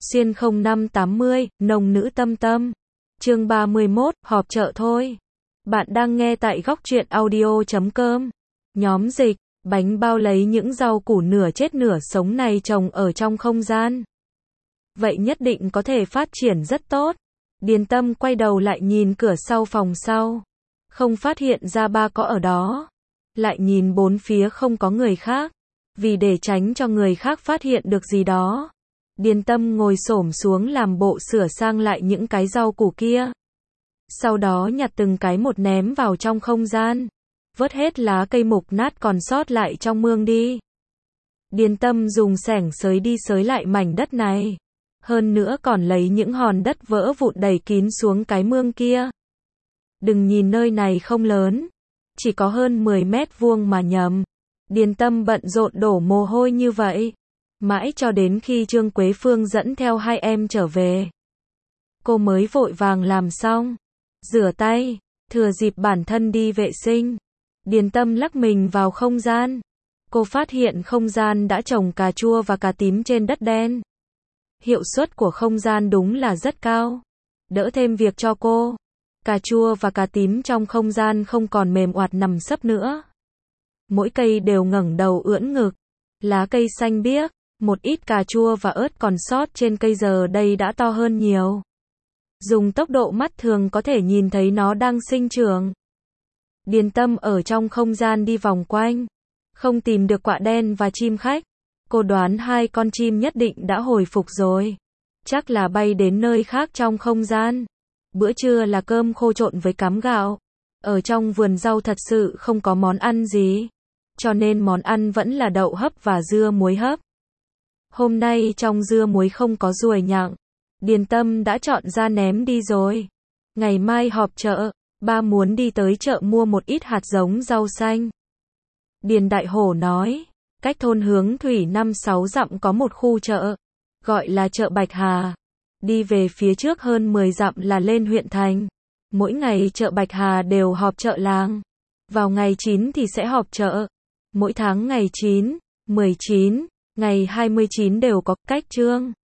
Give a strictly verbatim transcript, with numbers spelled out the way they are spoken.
Xuyên không năm tám mươi, nồng nữ tâm tâm. Chương ba mươi mốt, họp chợ thôi. Bạn đang nghe tại góc truyện audio chấm com. Nhóm dịch, bánh bao lấy những rau củ nửa chết nửa sống này trồng ở trong không gian. Vậy nhất định có thể phát triển rất tốt. Điền Tâm quay đầu lại nhìn cửa sau phòng sau. Không phát hiện ra ba có ở đó. Lại nhìn bốn phía không có người khác. Vì để tránh cho người khác phát hiện được gì đó. Điền Tâm ngồi xổm xuống làm bộ sửa sang lại những cái rau củ kia. Sau đó nhặt từng cái một ném vào trong không gian. Vớt hết lá cây mục nát còn sót lại trong mương đi. Điền Tâm dùng xẻng xới đi xới lại mảnh đất này. Hơn nữa còn lấy những hòn đất vỡ vụn đầy kín xuống cái mương kia. Đừng nhìn nơi này không lớn. Chỉ có hơn mười mét vuông mà nhầm. Điền Tâm bận rộn đổ mồ hôi như vậy. Mãi cho đến khi Trương Quế Phương dẫn theo hai em trở về. Cô mới vội vàng làm xong. Rửa tay. Thừa dịp bản thân đi vệ sinh. Điền Tâm lắc mình vào không gian. Cô phát hiện không gian đã trồng cà chua và cà tím trên đất đen. Hiệu suất của không gian đúng là rất cao. Đỡ thêm việc cho cô. Cà chua và cà tím trong không gian không còn mềm oạt nằm sấp nữa. Mỗi cây đều ngẩng đầu ưỡn ngực. Lá cây xanh biếc. Một ít cà chua và ớt còn sót trên cây giờ đây đã to hơn nhiều. Dùng tốc độ mắt thường có thể nhìn thấy nó đang sinh trưởng. Điền Tâm ở trong không gian đi vòng quanh. Không tìm được quạ đen và chim khách. Cô đoán hai con chim nhất định đã hồi phục rồi. Chắc là bay đến nơi khác trong không gian. Bữa trưa là cơm khô trộn với cám gạo. Ở trong vườn rau thật sự không có món ăn gì. Cho nên món ăn vẫn là đậu hấp và dưa muối hấp. Hôm nay trong dưa muối không có ruồi nhặng. Điền Tâm đã chọn ra ném đi rồi. Ngày mai họp chợ. Ba muốn đi tới chợ mua một ít hạt giống rau xanh. Điền Đại Hổ nói. Cách thôn Hướng Thủy năm sáu dặm có một khu chợ. Gọi là chợ Bạch Hà. Đi về phía trước hơn mười dặm là lên huyện thành. Mỗi ngày chợ Bạch Hà đều họp chợ làng. Vào ngày chín thì sẽ họp chợ. Mỗi tháng ngày chín, mười chín, ngày hai mươi chín đều có cách trương.